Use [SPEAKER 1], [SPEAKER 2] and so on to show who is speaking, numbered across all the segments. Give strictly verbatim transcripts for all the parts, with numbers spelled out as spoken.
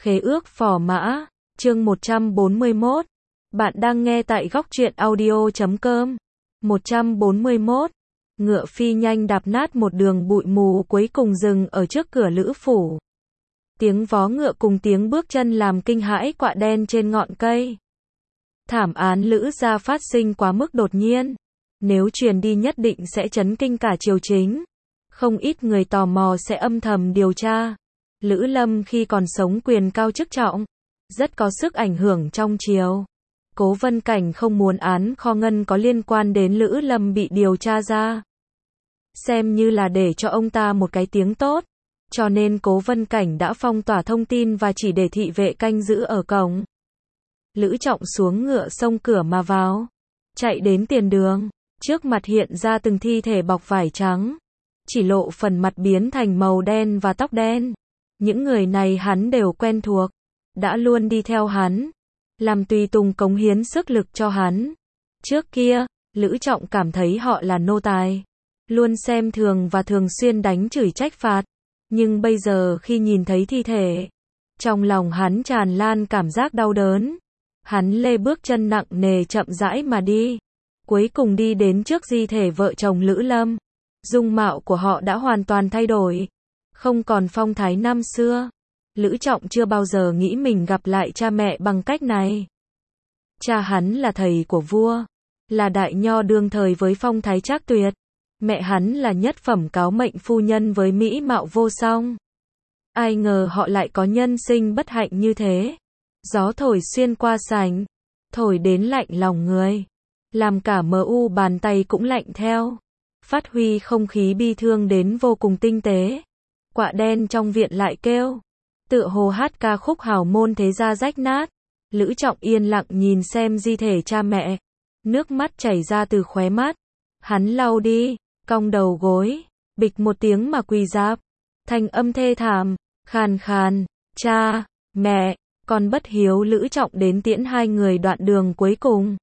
[SPEAKER 1] Khế ước phò mã, chương một trăm bốn mươi mốt. Bạn đang nghe tại góc truyện audio chấm com. một trăm bốn mươi mốt. Ngựa phi nhanh đạp nát một đường bụi mù cuối cùng dừng ở trước cửa lữ phủ. Tiếng vó ngựa cùng tiếng bước chân làm kinh hãi quạ đen trên ngọn cây. Thảm án Lữ gia phát sinh quá mức đột nhiên. Nếu truyền đi nhất định sẽ chấn kinh cả triều chính. Không ít người tò mò sẽ âm thầm điều tra. Lữ Lâm khi còn sống quyền cao chức trọng, rất có sức ảnh hưởng trong triều. Cố Vân Cảnh không muốn án kho ngân có liên quan đến Lữ Lâm bị điều tra ra. Xem như là để cho ông ta một cái tiếng tốt. Cho nên Cố Vân Cảnh đã phong tỏa thông tin và chỉ để thị vệ canh giữ ở cổng. Lữ Trọng xuống ngựa xông cửa mà vào. Chạy đến tiền đường. Trước mặt hiện ra từng thi thể bọc vải trắng. Chỉ lộ phần mặt biến thành màu đen và tóc đen. Những người này hắn đều quen thuộc. Đã luôn đi theo hắn. Làm tùy tùng cống hiến sức lực cho hắn. Trước kia, Lữ Trọng cảm thấy họ là nô tài. Luôn xem thường và thường xuyên đánh chửi trách phạt. Nhưng bây giờ khi nhìn thấy thi thể, trong lòng hắn tràn lan cảm giác đau đớn. Hắn lê bước chân nặng nề chậm rãi mà đi. Cuối cùng đi đến trước di thể vợ chồng Lữ Lâm. Dung mạo của họ đã hoàn toàn thay đổi. Không còn phong thái năm xưa. Lữ Trọng chưa bao giờ nghĩ mình gặp lại cha mẹ bằng cách này. Cha hắn là thầy của vua. Là đại nho đương thời với phong thái trác tuyệt. Mẹ hắn là nhất phẩm cáo mệnh phu nhân với mỹ mạo vô song. Ai ngờ họ lại có nhân sinh bất hạnh như thế. Gió thổi xuyên qua sảnh. Thổi đến lạnh lòng người. Làm cả mờ u bàn tay cũng lạnh theo. Phát huy không khí bi thương đến vô cùng tinh tế. Quạ đen trong viện lại kêu. Tựa hồ hát ca khúc hào môn thế gia rách nát. Lữ Trọng yên lặng nhìn xem di thể cha mẹ. Nước mắt chảy ra từ khóe mắt. Hắn lau đi, cong đầu gối. Bịch một tiếng mà quỳ rạp. Thanh âm thê thảm, khàn khàn. Cha, mẹ, con bất hiếu. Lữ Trọng đến tiễn hai người đoạn đường cuối cùng.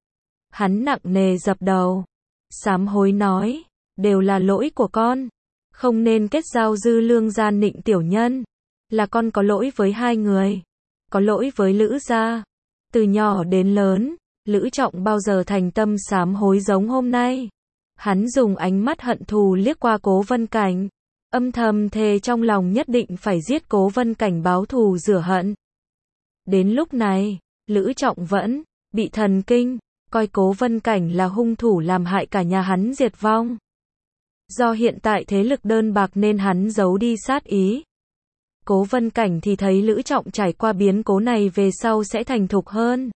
[SPEAKER 1] Hắn nặng nề dập đầu. Sám hối nói. Đều là lỗi của con. Không nên kết giao dư lương gian nịnh tiểu nhân. Là con có lỗi với hai người. Có lỗi với Lữ gia. Từ nhỏ đến lớn, Lữ Trọng bao giờ thành tâm sám hối giống hôm nay. Hắn dùng ánh mắt hận thù liếc qua Cố Vân Cảnh. Âm thầm thề trong lòng nhất định phải giết Cố Vân Cảnh báo thù rửa hận. Đến lúc này, Lữ Trọng vẫn bị thần kinh, coi Cố Vân Cảnh là hung thủ làm hại cả nhà hắn diệt vong. Do hiện tại thế lực đơn bạc nên hắn giấu đi sát ý. Cố Vân Cảnh thì thấy Lữ Trọng trải qua biến cố này về sau sẽ thành thục hơn.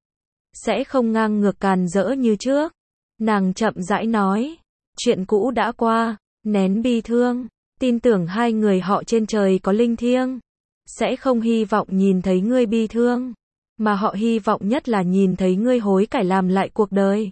[SPEAKER 1] Sẽ không ngang ngược càn rỡ như trước. Nàng chậm rãi nói. Chuyện cũ đã qua, nén bi thương. Tin tưởng hai người họ trên trời có linh thiêng. Sẽ không hy vọng nhìn thấy ngươi bi thương. Mà họ hy vọng nhất là nhìn thấy ngươi hối cải làm lại cuộc đời.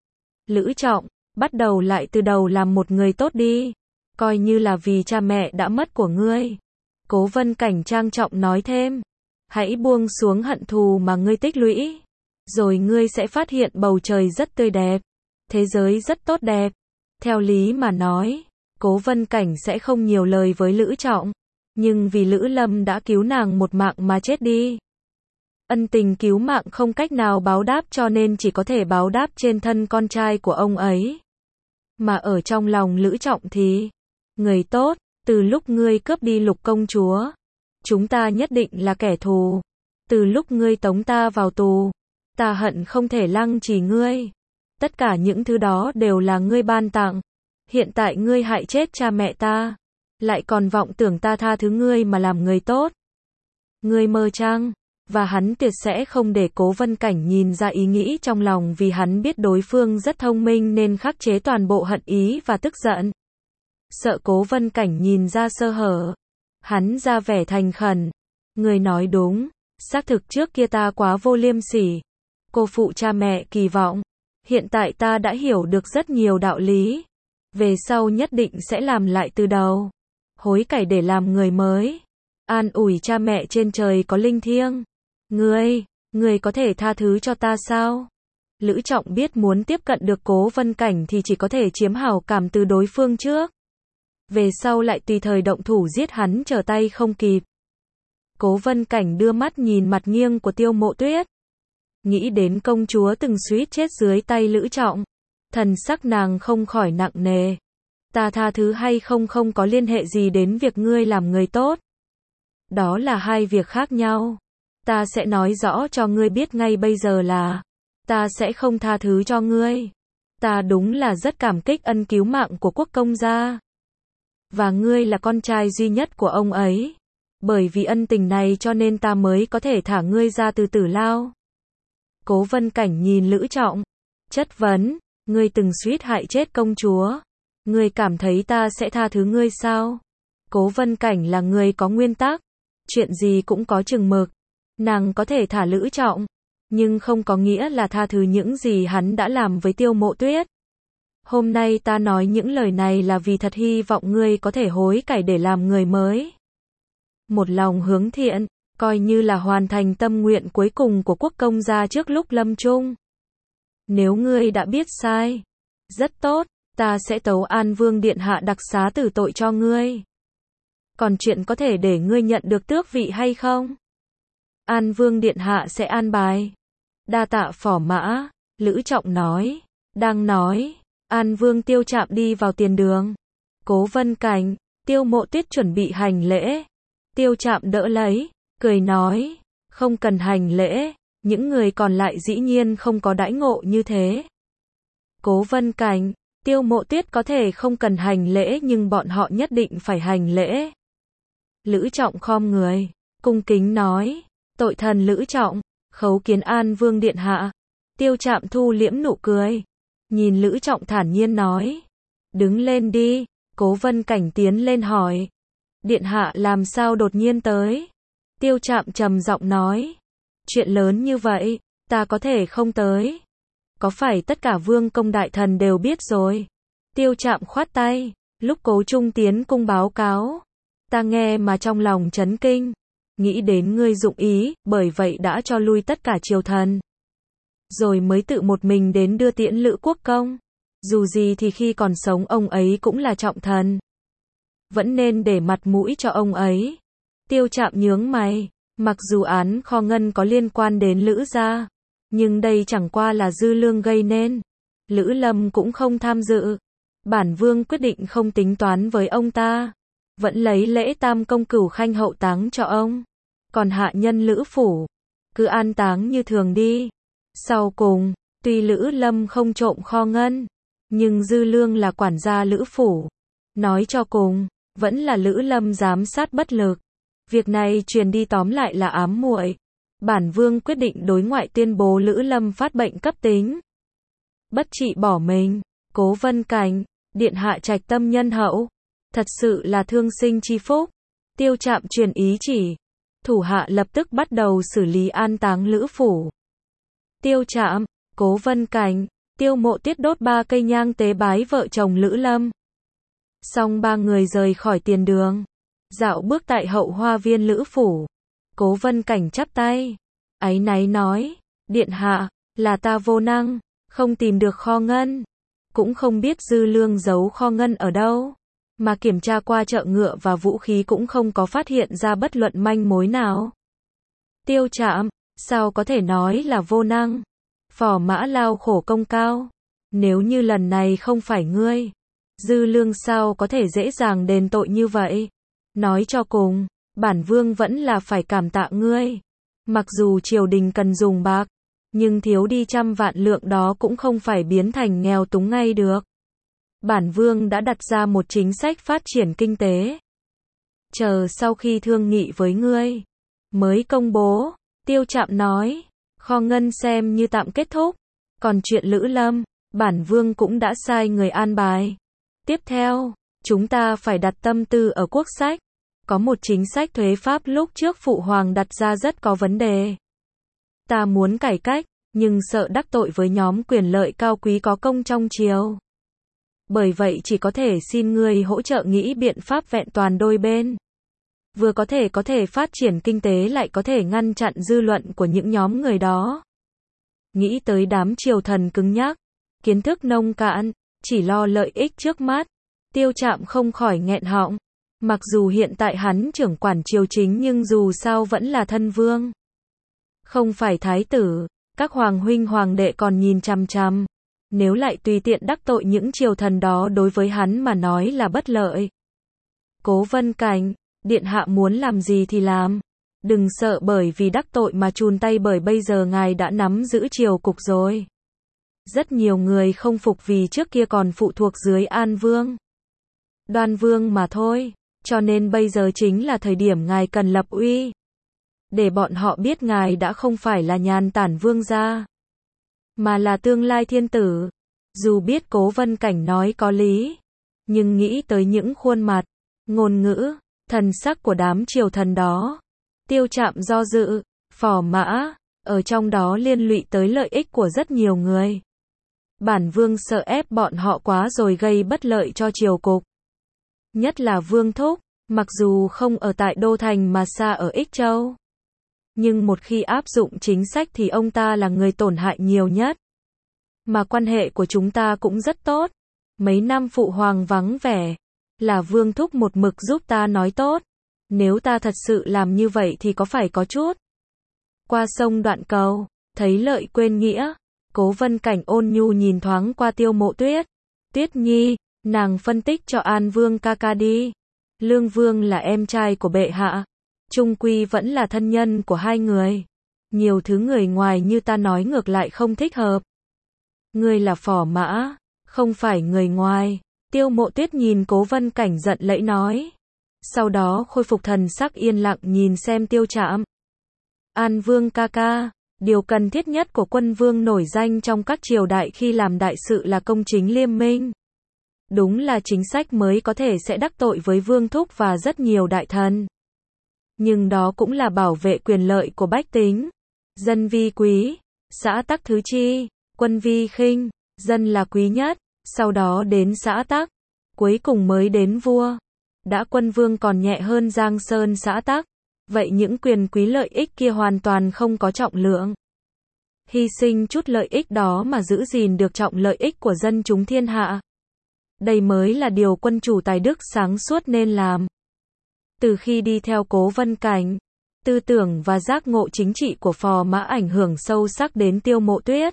[SPEAKER 1] Lữ Trọng, bắt đầu lại từ đầu làm một người tốt đi. Coi như là vì cha mẹ đã mất của ngươi. Cố Vân Cảnh trang trọng nói thêm. Hãy buông xuống hận thù mà ngươi tích lũy. Rồi ngươi sẽ phát hiện bầu trời rất tươi đẹp. Thế giới rất tốt đẹp. Theo lý mà nói, Cố Vân Cảnh sẽ không nhiều lời với Lữ Trọng. Nhưng vì Lữ Lâm đã cứu nàng một mạng mà chết đi. Ân tình cứu mạng không cách nào báo đáp cho nên chỉ có thể báo đáp trên thân con trai của ông ấy. Mà ở trong lòng Lữ Trọng thì, người tốt, từ lúc ngươi cướp đi Lục công chúa, chúng ta nhất định là kẻ thù. Từ lúc ngươi tống ta vào tù, ta hận không thể lăng trì ngươi. Tất cả những thứ đó đều là ngươi ban tặng. Hiện tại ngươi hại chết cha mẹ ta, lại còn vọng tưởng ta tha thứ ngươi mà làm người tốt. Ngươi mơ chăng? Và hắn tuyệt sẽ không để Cố Vân Cảnh nhìn ra ý nghĩ trong lòng vì hắn biết đối phương rất thông minh nên khắc chế toàn bộ hận ý và tức giận. Sợ Cố Vân Cảnh nhìn ra sơ hở. Hắn ra vẻ thành khẩn. Người nói đúng, xác thực trước kia ta quá vô liêm sỉ. Cô phụ cha mẹ kỳ vọng. Hiện tại ta đã hiểu được rất nhiều đạo lý. Về sau nhất định sẽ làm lại từ đầu. Hối cải để làm người mới. An ủi cha mẹ trên trời có linh thiêng. Ngươi, ngươi có thể tha thứ cho ta sao? Lữ Trọng biết muốn tiếp cận được Cố Vân Cảnh thì chỉ có thể chiếm hảo cảm từ đối phương trước. Về sau lại tùy thời động thủ giết hắn trở tay không kịp. Cố Vân Cảnh đưa mắt nhìn mặt nghiêng của Tiêu Mộ Tuyết. Nghĩ đến công chúa từng suýt chết dưới tay Lữ Trọng. Thần sắc nàng không khỏi nặng nề. Ta tha thứ hay không không có liên hệ gì đến việc ngươi làm người tốt. Đó là hai việc khác nhau. Ta sẽ nói rõ cho ngươi biết ngay bây giờ là ta sẽ không tha thứ cho ngươi. Ta đúng là rất cảm kích ân cứu mạng của quốc công gia. Và ngươi là con trai duy nhất của ông ấy. Bởi vì ân tình này cho nên ta mới có thể thả ngươi ra từ tử lao. Cố Vân Cảnh nhìn Lữ Trọng. Chất vấn, ngươi từng suýt hại chết công chúa. Ngươi cảm thấy ta sẽ tha thứ ngươi sao? Cố Vân Cảnh là người có nguyên tắc. Chuyện gì cũng có chừng mực. Nàng có thể thả Lữ Trọng. Nhưng không có nghĩa là tha thứ những gì hắn đã làm với Tiêu Mộ Tuyết. Hôm nay ta nói những lời này là vì thật hy vọng ngươi có thể hối cải để làm người mới. Một lòng hướng thiện, coi như là hoàn thành tâm nguyện cuối cùng của quốc công gia trước lúc lâm chung. Nếu ngươi đã biết sai, rất tốt, ta sẽ tấu An Vương Điện Hạ đặc xá tử tội cho ngươi. Còn chuyện có thể để ngươi nhận được tước vị hay không? An Vương Điện Hạ sẽ an bài. Đa tạ phỏ mã, Lữ Trọng nói. Đang nói, An Vương Tiêu Trạm đi vào tiền đường. Cố Vân Cảnh, Tiêu Mộ Tuyết chuẩn bị hành lễ. Tiêu Trạm đỡ lấy, cười nói, không cần hành lễ, những người còn lại dĩ nhiên không có đãi ngộ như thế. Cố Vân Cảnh, Tiêu Mộ Tuyết có thể không cần hành lễ nhưng bọn họ nhất định phải hành lễ. Lữ Trọng khom người, cung kính nói, tội thần Lữ Trọng, khấu kiến An Vương Điện Hạ. Tiêu Trạm thu liễm nụ cười, nhìn Lữ Trọng thản nhiên nói, đứng lên đi. Cố Vân Cảnh tiến lên hỏi, Điện Hạ làm sao đột nhiên tới? Tiêu Trạm trầm giọng nói, chuyện lớn như vậy, ta có thể không tới. Có phải tất cả vương công đại thần đều biết rồi? Tiêu Trạm khoát tay, lúc Cố Trung tiến cung báo cáo. Ta nghe mà trong lòng chấn kinh. Nghĩ đến ngươi dụng ý, bởi vậy đã cho lui tất cả triều thần. Rồi mới tự một mình đến đưa tiễn Lữ Quốc công. Dù gì thì khi còn sống ông ấy cũng là trọng thần. Vẫn nên để mặt mũi cho ông ấy. Tiêu Trạm nhướng mày, mặc dù án kho ngân có liên quan đến Lữ gia, nhưng đây chẳng qua là Dư Lương gây nên. Lữ Lâm cũng không tham dự. Bản vương quyết định không tính toán với ông ta. Vẫn lấy lễ tam công cửu khanh hậu táng cho ông. Còn hạ nhân Lữ phủ, cứ an táng như thường đi. Sau cùng, tuy Lữ Lâm không trộm kho ngân, nhưng Dư Lương là quản gia Lữ phủ. Nói cho cùng, vẫn là Lữ Lâm giám sát bất lực. Việc này truyền đi tóm lại là ám muội. Bản vương quyết định đối ngoại tuyên bố Lữ Lâm phát bệnh cấp tính. Bất trị bỏ mình. Cố Vân Cảnh, Điện Hạ trạch tâm nhân hậu. Thật sự là thương sinh chi phúc. Tiêu Trạm truyền ý chỉ. Thủ hạ lập tức bắt đầu xử lý an táng Lữ phủ. Tiêu Trạm, Cố Vân Cảnh, Tiêu Mộ Tuyết đốt ba cây nhang tế bái vợ chồng Lữ Lâm. Xong ba người rời khỏi tiền đường. Dạo bước tại hậu hoa viên Lữ phủ. Cố Vân Cảnh chắp tay. Áy náy nói, Điện Hạ, là ta vô năng, không tìm được kho ngân. Cũng không biết Dư Lương giấu kho ngân ở đâu. Mà kiểm tra qua chợ ngựa và vũ khí cũng không có phát hiện ra bất luận manh mối nào. Tiêu Trạm, sao có thể nói là vô năng? Phò mã lao khổ công cao. Nếu như lần này không phải ngươi, Dư Lương sao có thể dễ dàng đền tội như vậy? Nói cho cùng, bản vương vẫn là phải cảm tạ ngươi. Mặc dù triều đình cần dùng bạc, nhưng thiếu đi trăm vạn lượng đó cũng không phải biến thành nghèo túng ngay được. Bản vương đã đặt ra một chính sách phát triển kinh tế. Chờ sau khi thương nghị với ngươi, mới công bố. Tiêu Trạm nói, kho ngân xem như tạm kết thúc. Còn chuyện Lữ Lâm, bản vương cũng đã sai người an bài. Tiếp theo, chúng ta phải đặt tâm tư ở quốc sách. Có một chính sách thuế pháp lúc trước phụ hoàng đặt ra rất có vấn đề. Ta muốn cải cách, nhưng sợ đắc tội với nhóm quyền lợi cao quý có công trong triều. Bởi vậy chỉ có thể xin ngươi hỗ trợ nghĩ biện pháp vẹn toàn đôi bên. Vừa có thể có thể phát triển kinh tế lại có thể ngăn chặn dư luận của những nhóm người đó. Nghĩ tới đám triều thần cứng nhắc, kiến thức nông cạn, chỉ lo lợi ích trước mắt. Tiêu Trạm không khỏi nghẹn họng. Mặc dù hiện tại hắn trưởng quản triều chính nhưng dù sao vẫn là thân vương. Không phải thái tử, các hoàng huynh hoàng đệ còn nhìn chằm chằm. Nếu lại tùy tiện đắc tội những triều thần đó đối với hắn mà nói là bất lợi. Cố Vân Cảnh, điện hạ muốn làm gì thì làm. Đừng sợ bởi vì đắc tội mà chùn tay bởi bây giờ ngài đã nắm giữ triều cục rồi. Rất nhiều người không phục vì trước kia còn phụ thuộc dưới An Vương, Đoan Vương mà thôi. Cho nên bây giờ chính là thời điểm ngài cần lập uy. Để bọn họ biết ngài đã không phải là nhàn tản vương gia, mà là tương lai thiên tử. Dù biết Cố Vân Cảnh nói có lý, nhưng nghĩ tới những khuôn mặt, ngôn ngữ, thần sắc của đám triều thần đó. Tiêu Trạm do dự, Phò Mã, ở trong đó liên lụy tới lợi ích của rất nhiều người. Bản vương sợ ép bọn họ quá rồi gây bất lợi cho triều cục. Nhất là Vương Thúc, mặc dù không ở tại Đô Thành mà xa ở Ích Châu. Nhưng một khi áp dụng chính sách thì ông ta là người tổn hại nhiều nhất. Mà quan hệ của chúng ta cũng rất tốt. Mấy năm phụ hoàng vắng vẻ, là Vương Thúc một mực giúp ta nói tốt. Nếu ta thật sự làm như vậy thì có phải có chút qua sông đoạn cầu, thấy lợi quên nghĩa. Cố Vân Cảnh ôn nhu nhìn thoáng qua Tiêu Mộ Tuyết. Tuyết Nhi, nàng phân tích cho An Vương ca ca đi. Lương Vương là em trai của bệ hạ, chung quy vẫn là thân nhân của hai người. Nhiều thứ người ngoài như ta nói ngược lại không thích hợp. Ngươi là Phò Mã, không phải người ngoài. Tiêu Mộ Tuyết nhìn Cố Vân Cảnh giận lẫy nói. Sau đó khôi phục thần sắc yên lặng nhìn xem Tiêu Trạm. An Vương ca ca, điều cần thiết nhất của quân vương nổi danh trong các triều đại khi làm đại sự là công chính liêm minh. Đúng là chính sách mới có thể sẽ đắc tội với Vương Thúc và rất nhiều đại thần. Nhưng đó cũng là bảo vệ quyền lợi của bách tính. Dân vi quý, xã tắc thứ chi, quân vi khinh, dân là quý nhất, sau đó đến xã tắc, cuối cùng mới đến vua. Đã quân vương còn nhẹ hơn Giang Sơn xã tắc, vậy những quyền quý lợi ích kia hoàn toàn không có trọng lượng. Hy sinh chút lợi ích đó mà giữ gìn được trọng lợi ích của dân chúng thiên hạ. Đây mới là điều quân chủ tài đức sáng suốt nên làm. Từ khi đi theo Cố Vân Cảnh, tư tưởng và giác ngộ chính trị của Phò Mã ảnh hưởng sâu sắc đến Tiêu Mộ Tuyết.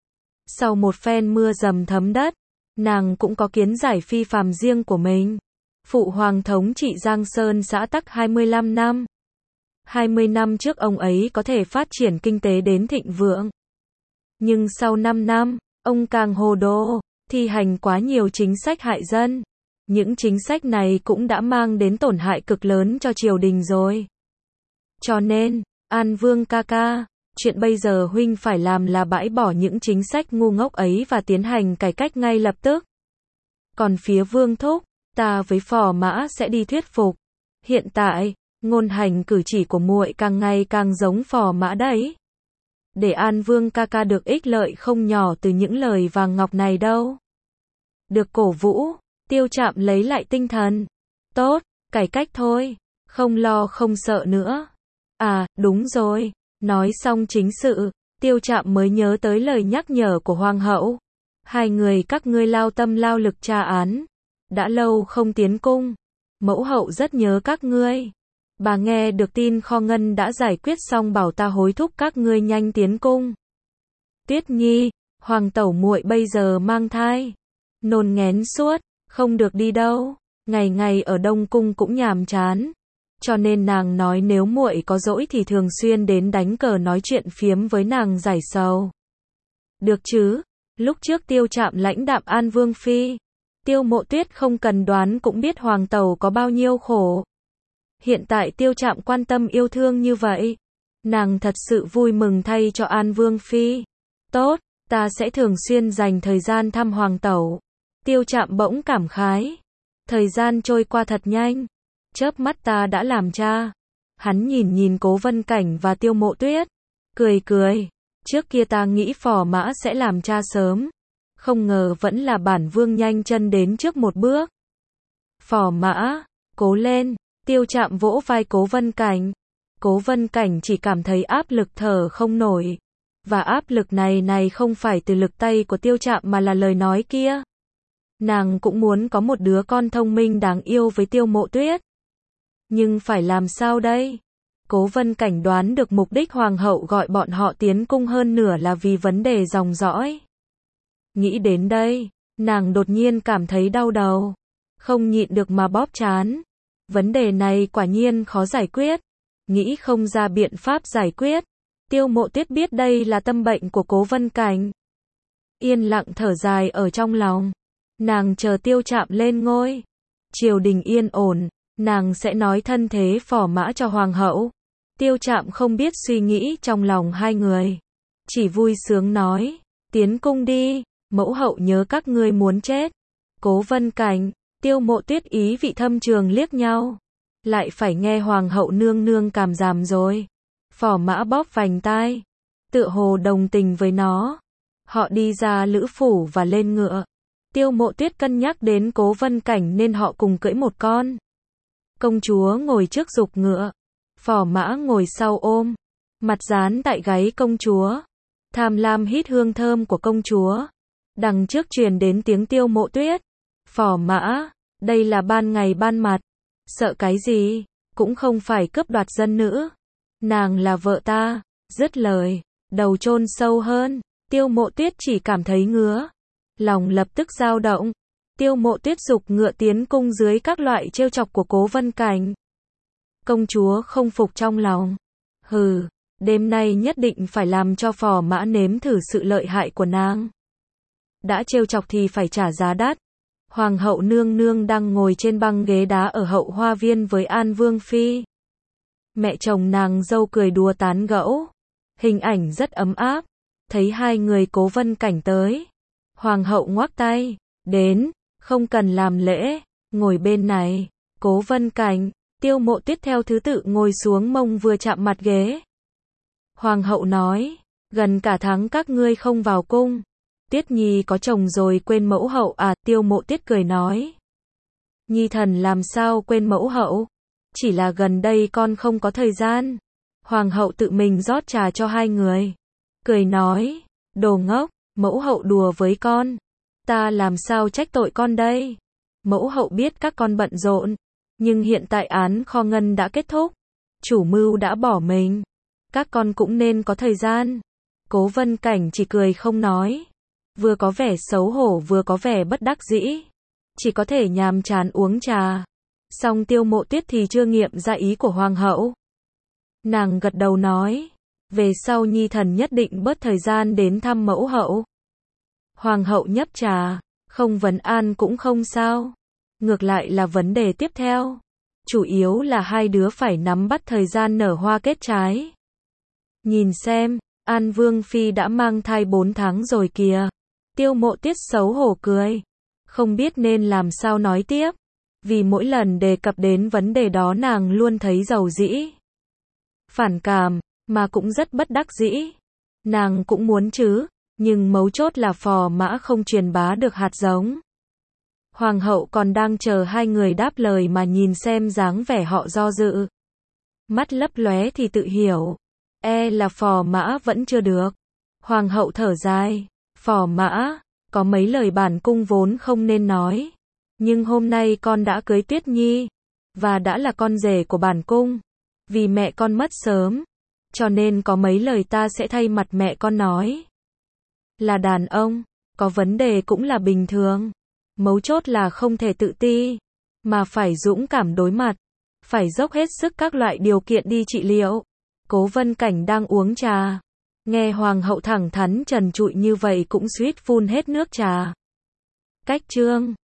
[SPEAKER 1] Sau một phen mưa dầm thấm đất, nàng cũng có kiến giải phi phàm riêng của mình. Phụ hoàng thống trị Giang Sơn xã tắc hai mươi lăm năm. hai mươi năm trước ông ấy có thể phát triển kinh tế đến thịnh vượng. Nhưng sau năm năm, ông càng hồ đồ, thi hành quá nhiều chính sách hại dân. Những chính sách này cũng đã mang đến tổn hại cực lớn cho triều đình rồi. Cho nên, An Vương ca ca, chuyện bây giờ huynh phải làm là bãi bỏ những chính sách ngu ngốc ấy và tiến hành cải cách ngay lập tức. Còn phía Vương Thúc, ta với Phò Mã sẽ đi thuyết phục. Hiện tại, ngôn hành cử chỉ của muội càng ngày càng giống Phò Mã đấy. Để An Vương ca ca được ích lợi không nhỏ từ những lời vàng ngọc này đâu. Được cổ vũ, Tiêu Trạm lấy lại tinh thần. Tốt, cải cách thôi, không lo không sợ nữa. À, đúng rồi, nói xong chính sự, Tiêu Trạm mới nhớ tới lời nhắc nhở của Hoàng hậu. Hai người các ngươi lao tâm lao lực tra án. Đã lâu không tiến cung. Mẫu hậu rất nhớ các ngươi. Bà nghe được tin kho ngân đã giải quyết xong bảo ta hối thúc các ngươi nhanh tiến cung. Tuyết Nhi, hoàng tẩu muội bây giờ mang thai, nôn nghén suốt, không được đi đâu, ngày ngày ở Đông cung cũng nhàm chán. Cho nên nàng nói nếu muội có rỗi thì thường xuyên đến đánh cờ nói chuyện phiếm với nàng giải sầu. Được chứ? Lúc trước Tiêu Trạm lãnh đạm An Vương phi, Tiêu Mộ Tuyết không cần đoán cũng biết hoàng tẩu có bao nhiêu khổ. Hiện tại Tiêu Trạm quan tâm yêu thương như vậy, nàng thật sự vui mừng thay cho An Vương phi. Tốt, ta sẽ thường xuyên dành thời gian thăm hoàng tẩu. Tiêu Trạm bỗng cảm khái. Thời gian trôi qua thật nhanh. Chớp mắt ta đã làm cha. Hắn nhìn nhìn Cố Vân Cảnh và Tiêu Mộ Tuyết. Cười cười. Trước kia ta nghĩ Phò Mã sẽ làm cha sớm. Không ngờ vẫn là bản vương nhanh chân đến trước một bước. Phò Mã, cố lên. Tiêu Trạm vỗ vai Cố Vân Cảnh. Cố Vân Cảnh chỉ cảm thấy áp lực thở không nổi. Và áp lực này này không phải từ lực tay của Tiêu Trạm mà là lời nói kia. Nàng cũng muốn có một đứa con thông minh đáng yêu với Tiêu Mộ Tuyết. Nhưng phải làm sao đây? Cố Vân Cảnh đoán được mục đích hoàng hậu gọi bọn họ tiến cung hơn nửa là vì vấn đề dòng dõi. Nghĩ đến đây, nàng đột nhiên cảm thấy đau đầu, không nhịn được mà bóp trán. Vấn đề này quả nhiên khó giải quyết, nghĩ không ra biện pháp giải quyết. Tiêu Mộ Tuyết biết đây là tâm bệnh của Cố Vân Cảnh, yên lặng thở dài ở trong lòng. Nàng chờ Tiêu Trạm lên ngôi, triều đình yên ổn, nàng sẽ nói thân thế phò mã cho hoàng hậu. Tiêu Trạm không biết suy nghĩ trong lòng hai người, chỉ vui sướng nói, tiến cung đi, mẫu hậu nhớ các ngươi muốn chết. Cố Vân Cảnh, Tiêu Mộ Tuyết ý vị thâm trường liếc nhau, lại phải nghe hoàng hậu nương nương cảm giảm rồi. Phò mã bóp vành tai, tựa hồ đồng tình với nó. Họ đi ra lữ phủ và lên ngựa. Tiêu Mộ Tuyết cân nhắc đến Cố Vân Cảnh nên họ cùng cưỡi một con. Công chúa ngồi trước giục ngựa, phò mã ngồi sau ôm, mặt dán tại gáy công chúa, tham lam hít hương thơm của công chúa. Đằng trước truyền đến tiếng Tiêu Mộ Tuyết, phò mã, đây là ban ngày ban mặt, sợ cái gì, cũng không phải cướp đoạt dân nữ. Nàng là vợ ta. Dứt lời, đầu chôn sâu hơn. Tiêu Mộ Tuyết chỉ cảm thấy ngứa, lòng lập tức dao động. Tiêu Mộ Tuyết giục ngựa tiến cung dưới các loại trêu chọc của Cố Vân Cảnh. Công chúa không phục trong lòng, hừ, đêm nay nhất định phải làm cho phò mã nếm thử sự lợi hại của nàng. Đã trêu chọc thì phải trả giá đắt. Hoàng hậu nương nương đang ngồi trên băng ghế đá ở hậu hoa viên với An Vương Phi. Mẹ chồng nàng dâu cười đùa tán gẫu, hình ảnh rất ấm áp. Thấy hai người Cố Vân Cảnh tới, hoàng hậu ngoắc tay, đến, không cần làm lễ, ngồi bên này. Cố Vân Cảnh, Tiêu Mộ Tuyết theo thứ tự ngồi xuống mông vừa chạm mặt ghế. Hoàng hậu nói, gần cả tháng các ngươi không vào cung, Tuyết Nhi có chồng rồi quên mẫu hậu à? Tiêu Mộ Tuyết cười nói, Nhi thần làm sao quên mẫu hậu, chỉ là gần đây con không có thời gian. Hoàng hậu tự mình rót trà cho hai người, cười nói, đồ ngốc, mẫu hậu đùa với con, ta làm sao trách tội con đây. Mẫu hậu biết các con bận rộn, nhưng hiện tại án kho ngân đã kết thúc, chủ mưu đã bỏ mình, các con cũng nên có thời gian. Cố Vân Cảnh chỉ cười không nói, vừa có vẻ xấu hổ vừa có vẻ bất đắc dĩ, chỉ có thể nhàm chán uống trà. Song Tiêu Mộ Tuyết thì chưa nghiệm ra ý của hoàng hậu. Nàng gật đầu nói, về sau Nhi thần nhất định bớt thời gian đến thăm mẫu hậu. Hoàng hậu nhấp trà, không vấn an cũng không sao, ngược lại là vấn đề tiếp theo, chủ yếu là hai đứa phải nắm bắt thời gian nở hoa kết trái. Nhìn xem, An Vương Phi đã mang thai bốn tháng rồi kìa. Tiêu Mộ Tuyết xấu hổ cười, không biết nên làm sao nói tiếp, vì mỗi lần đề cập đến vấn đề đó nàng luôn thấy dầu dĩ, phản cảm, mà cũng rất bất đắc dĩ. Nàng cũng muốn chứ, nhưng mấu chốt là phò mã không truyền bá được hạt giống. Hoàng hậu còn đang chờ hai người đáp lời mà nhìn xem dáng vẻ họ do dự, mắt lấp lóe thì tự hiểu, e là phò mã vẫn chưa được. Hoàng hậu thở dài, phò mã, có mấy lời bản cung vốn không nên nói, nhưng hôm nay con đã cưới Tuyết Nhi, và đã là con rể của bản cung, vì mẹ con mất sớm, cho nên có mấy lời ta sẽ thay mặt mẹ con nói. Là đàn ông, có vấn đề cũng là bình thường, mấu chốt là không thể tự ti, mà phải dũng cảm đối mặt, phải dốc hết sức các loại điều kiện đi trị liệu. Cố Vân Cảnh đang uống trà, nghe hoàng hậu thẳng thắn trần trụi như vậy cũng suýt phun hết nước trà. Cách chương